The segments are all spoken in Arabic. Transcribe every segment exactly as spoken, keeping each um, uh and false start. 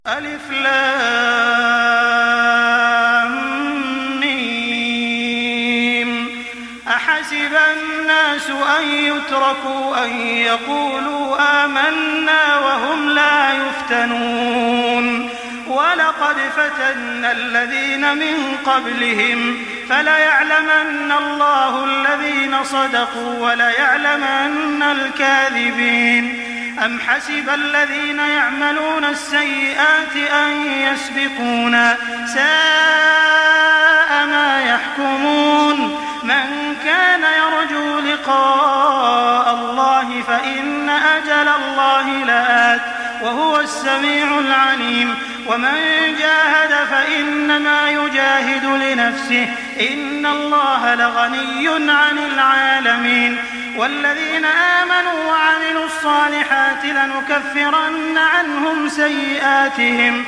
ألف لام ميم. أحسب الناس أن يتركوا أن يقولوا آمنا وهم لا يفتنون ولقد فتنا الذين من قبلهم فليعلمن الله الذين صدقوا وليعلمن الكاذبين. أم حسب الذين يعملون السيئات أن يسبقونا ساء ما يحكمون. من كان يرجو لقاء الله فإن أجل الله لآت وهو السميع العليم. ومن جاهد فإنما يجاهد لنفسه إن الله لغني عن العالمين. والذين آمنوا وعملوا الصالحات لنكفرن عنهم سيئاتهم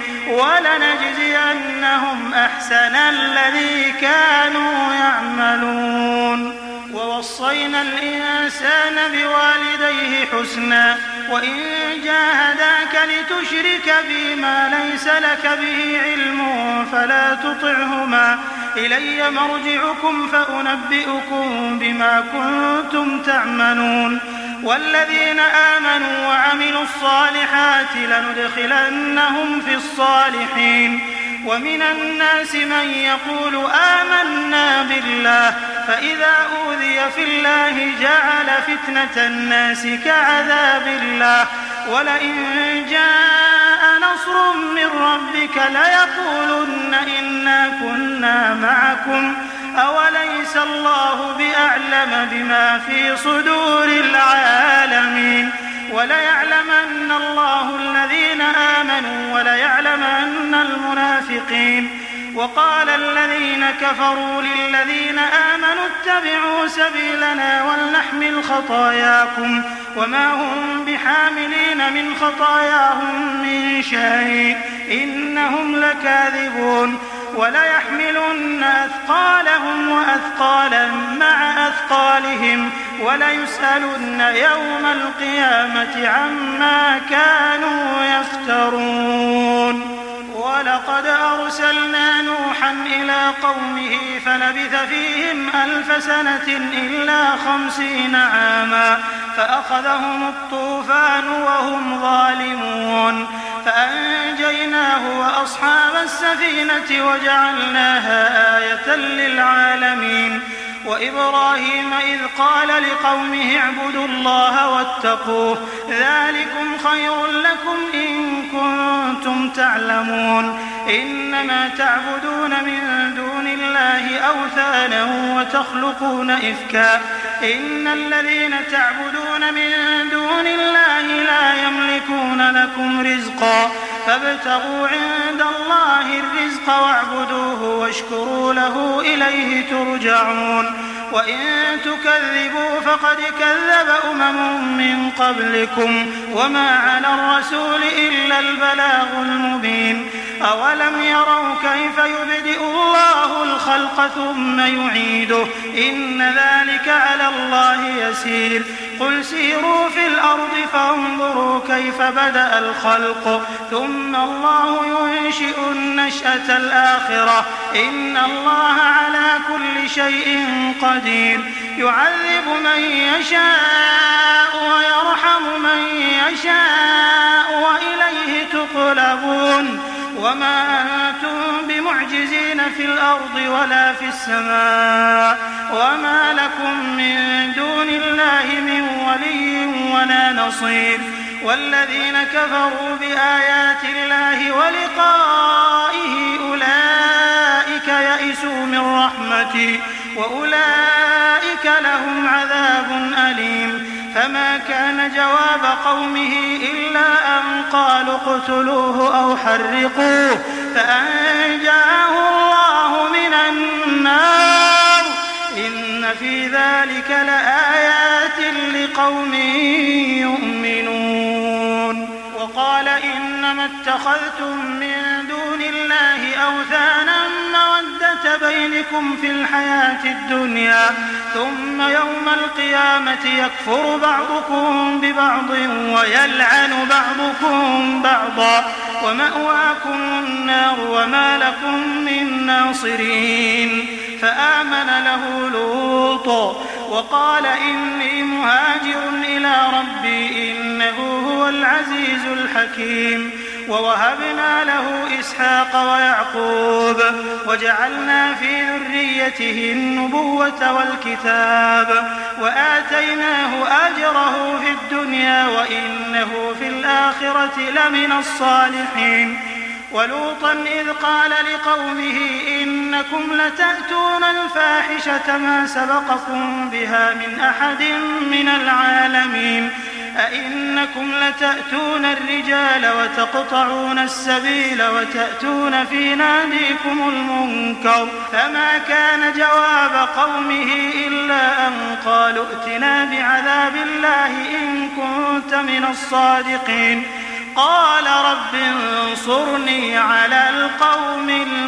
ولنجزينهم أحسن الذي كانوا يعملون. ووصينا الإنسان بوالديه حسنا وإن جاهداك لتشرك بي ما ليس لك به علم فلا تطعهما إلي مرجعكم فأنبئكم بما كنتم تعملون. والذين آمنوا وعملوا الصالحات لندخلنهم في الصالحين. ومن الناس من يقول آمنا بالله فإذا أوذي في الله جعل فتنة الناس كعذاب الله ولئن جاء نصر من ربك ليقولن إنا كنا معكم أوليس الله بأعلم بما في صدور العالمين. وليعلمن الله الذين آمنوا وليعلمن المنافقين. وقال الذين كفروا للذين آمنوا اتبعوا سبيلنا ولنحمل خطاياكم وما هم بحاملين من خطاياهم من شيء إنهم لكاذبون. وليحملن أثقالهم وأثقالا مع أثقالهم وليسألن يوم القيامة عما كانوا يفترون. ولقد أرسلنا نوحا إلى قومه فلبث فيهم ألف سنة إلا خمسين عاما فأخذهم الطوفان وهم ظالمون فأنجيناه وأصحاب السفينة وجعلناها آية للعالمين. وإبراهيم إذ قال لقومه اعبدوا الله واتقوه ذلكم خير لكم إن كنتم تعلمون. إنما تعبدون من دون الله أوثانا وتخلقون إفكا إن الذين تعبدون من دون الله لا يملكون لكم رزقا فابتغوا عند الله الرزق واعبدوه واشكروا له إليه ترجعون. وإن تكذبوا فقد كذب أمم من قبلكم وما على الرسول إلا البلاغ المبين. أولم يروا كيف يبدئ الله الخلق ثم يعيده إن ذلك على الله يسير. قل سيروا في الأرض فانظروا كيف بدأ الخلق ثم الله ينشئ النشأة الآخرة إن الله على كل شيء قدير. يعذب من يشاء ويرحم من يشاء وإليه تقلبون. وما أنتم بمعجزين في الأرض ولا في السماء وما لكم من دون الله من ولي ولا نصير. والذين كفروا بآيات الله ولقائه أولئك يئسوا من رحمتي وأولئك لهم عذاب أليم. فما كان جواب قومه إلا أن قالوا اقتلوه أو حرقوه فأنجاه الله من النار إن في ذلك لآيات لقوم يؤمنون. وقال إنما اتخذتم من دون الله أوثانا مودة بينكم في الحياة الدنيا ثم يوم القيامة يكفر بعضكم ببعض ويلعن بعضكم بعضا ومأواكم النار وما لكم من ناصرين فآمن له لوط وقال إني مهاجر إلى ربي إنه هو العزيز الحكيم ووهبنا له إسحاق ويعقوب وجعلنا في ذريته النبوة والكتاب وآتيناه أجره في الدنيا وإنه في الآخرة لمن الصالحين ولوطا إذ قال لقومه إنكم لتأتون الفاحشة ما سبقكم بها من أحد من العالمين أئنكم لتأتون الرجال وتقطعون السبيل وتأتون في ناديكم المنكر فما كان جواب قومه إلا أن قالوا ائتنا بعذاب الله إن كنت من الصادقين قال رب انصرني على القوم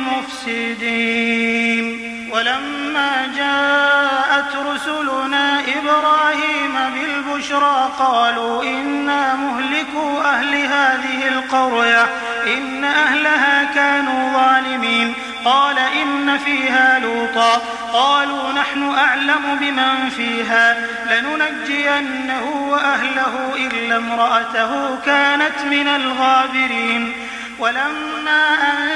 المفسدين ولما جاءت رسلنا إبراهيم بالبشرى قالوا إنا مهلكو أهل هذه القرية إن أهلها كانوا ظالمين قال إن فيها لوطا قالوا نحن أعلم بمن فيها لننجينه وأهله إلا امرأته كانت من الغابرين ولما أن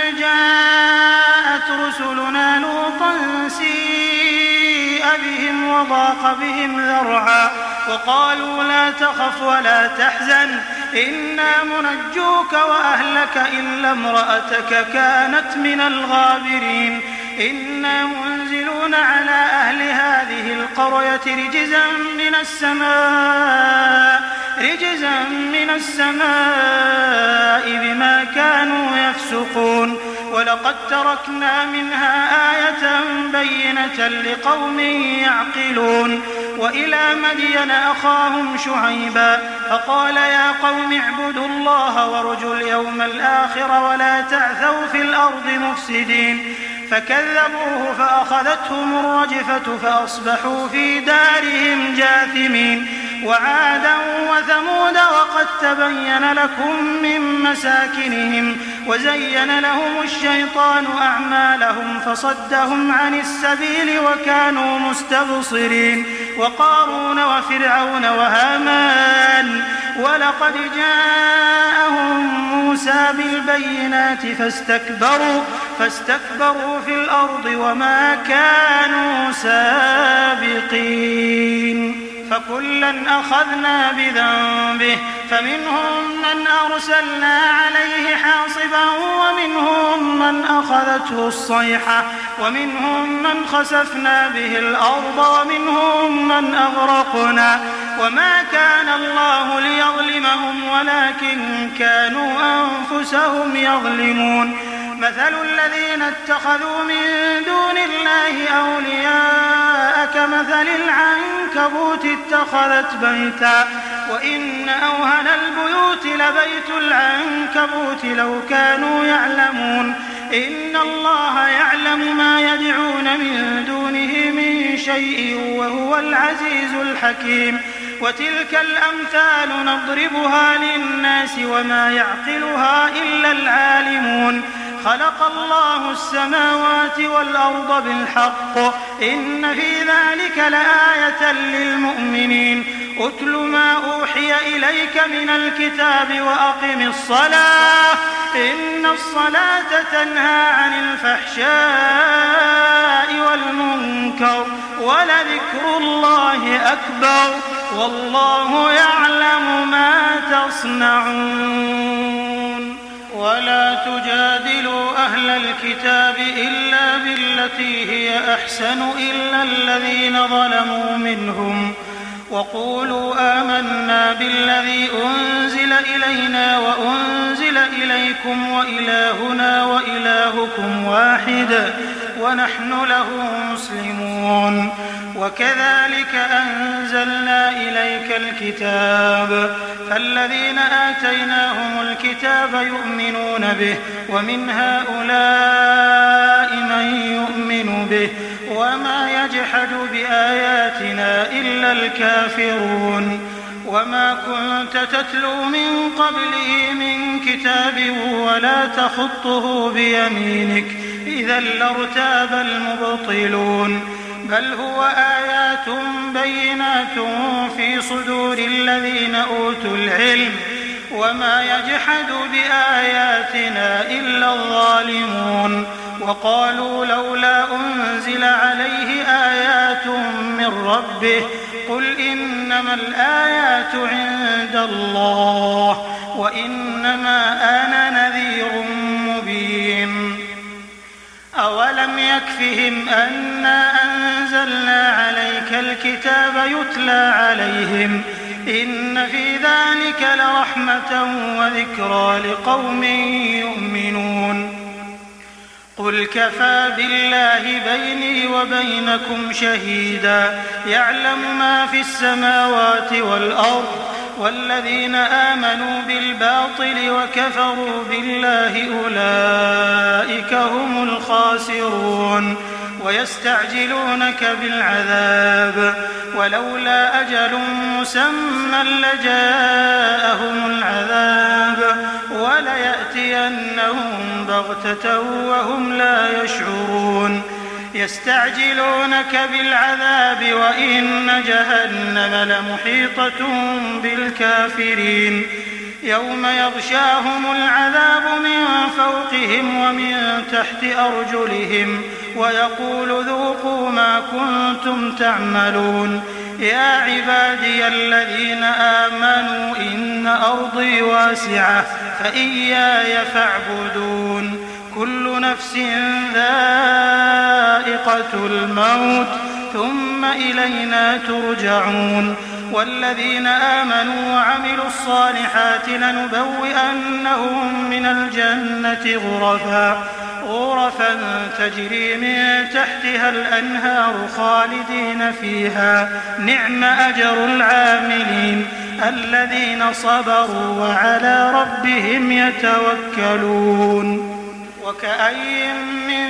جاءت رسلنا لوطا سيء بهم وضاق بهم ذرعا وقالوا لا تخف ولا تحزن إنا منجوك وأهلك إلا امرأتك كانت من الغابرين إنا منزلون على أهل هذه القرية رجزا من السماء رجزا من السماء بما كانوا يفسقون ولقد تركنا منها آية بينة لقوم يعقلون وإلى مدين أخاهم شعيبا فقال يا قوم اعبدوا الله وارجوا اليوم الآخر ولا تعثوا في الأرض مفسدين فكذبوه فأخذتهم الرجفة فأصبحوا في دارهم جاثمين وعادا وثمود وقد تبين لكم من مساكنهم وزين لهم الشيطان أعمالهم فصدهم عن السبيل وكانوا مستبصرين وقارون وفرعون وهامان ولقد جاءهم موسى بالبينات فاستكبروا فاستكبروا في الأرض وما كانوا سابقين فكلا أخذنا بذنبه فمنهم من أرسلنا عليه حاصبا ومنهم من أخذته الصيحة ومنهم من خسفنا به الأرض ومنهم من أغرقنا وما كان الله ليظلمهم ولكن كانوا أنفسهم يظلمون مثل الذين اتخذوا من دون الله أولياء كمثل العنكبوت اتخذت بيتا وإن أوهن البيوت لبيت العنكبوت لو كانوا يعلمون إن الله يعلم ما يدعون من دونه من شيء وهو العزيز الحكيم وتلك الأمثال نضربها للناس وما يعقلها إلا العالمون خلق الله السماوات والأرض بالحق إن في ذلك لآية للمؤمنين أتل ما أوحي إليك من الكتاب وأقم الصلاة إن الصلاة تنهى عن الفحشاء والمنكر ولذكر الله أكبر والله يعلم ما تصنعون ولا تجادلوا أهل الكتاب إلا بالتي هي أحسن إلا الذين ظلموا منهم وقولوا آمنا بالذي أنزل إلينا وأنزل إليكم وإلهنا وإلهكم واحد ونحن له مسلمون وكذلك أنزلنا إليك الكتاب فالذين آتيناهم الكتاب يؤمنون به ومن هؤلاء من يؤمن به وما يجحد بآياتنا إلا الكافرون وما كنت تتلو من قبله من كتاب ولا تخطه بيمينك إذا لارتاب المبطلون بل هو آيات بينات في صدور الذين أوتوا العلم وما يجحد بآياتنا إلا الظالمون وقالوا لولا أنزل عليه آيات من ربه قل إنما الآيات عند الله وإنما أنا نذير مبين أولم يكفهم أنا أنزلنا عليك الكتاب يتلى عليهم إن في ذلك لرحمة وذكرى لقوم يؤمنون قل كفى بالله بيني وبينكم شهيدا يعلم ما في السماوات والأرض والذين آمنوا بالباطل وكفروا بالله أولئك هم الخاسرون ويستعجلونك بالعذاب ولولا أجل مسمى لجاءهم العذاب وليأتينهم بغتة وهم لا يشعرون يستعجلونك بالعذاب وإن جهنم لمحيطة بالكافرين يوم يغشاهم العذاب من فوقهم ومن تحت أرجلهم ويقول ذوقوا ما كنتم تعملون يا عبادي الذين آمنوا إن أرضي واسعة فإياي فاعبدون كل نفس ذائقة الموت ثم إلينا ترجعون والذين آمنوا وعملوا الصالحات لنبوئنهم من الجنة غرفا غرفا تجري من تحتها الأنهار خالدين فيها نعم أجر العاملين الذين صبروا وعلى ربهم يتوكلون وكأي من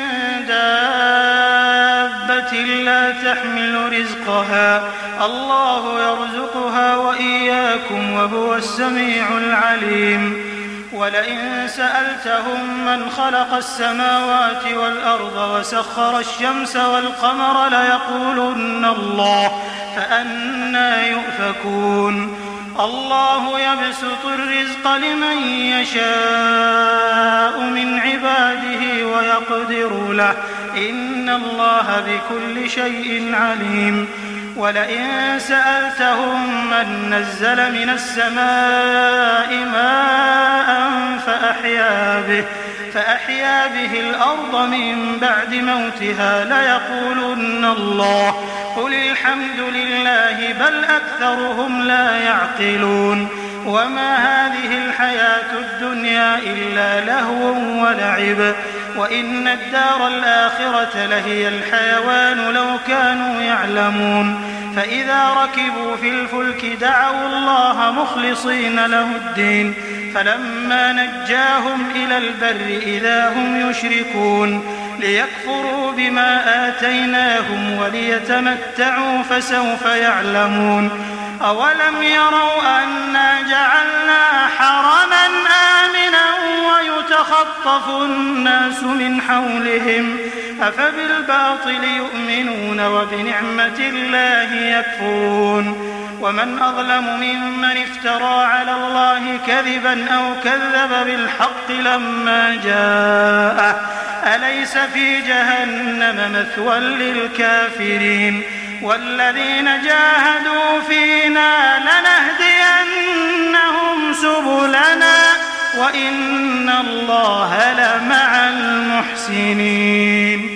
دابة لا تحمل رزقها الله يرزقها وإياكم وهو السميع العليم ولئن سألتهم من خلق السماوات والأرض وسخر الشمس والقمر ليقولن الله فأنى يؤفكون الله يبسط الرزق لمن يشاء من عباده ويقدر له إن الله بكل شيء عليم ولئن سألتهم من نزل من السماء ماء فأحيا به فأحيا به الأرض من بعد موتها ليقولن الله قل الحمد لله بل أكثرهم لا يعقلون وما هذه الحياة الدنيا إلا لهو ولعب وإن الدار الآخرة لهي الحيوان لو كانوا يعلمون فإذا ركبوا في الفلك دعوا الله مخلصين له الدين فلما نجاهم إلى البر إذا هم يشركون ليكفروا بما آتيناهم وليتمتعوا فسوف يعلمون أولم يروا أنا جعلنا حرما آمنا ويتخطف الناس من حولهم أفبالباطل يؤمنون وبنعمة الله يكفرون ومن أظلم ممن افترى على الله كذبا أو كذب بالحق لما جاءه أليس في جهنم مثوى للكافرين والذين جاهدوا فينا لنهدينهم سبلنا وإن الله لمع المحسنين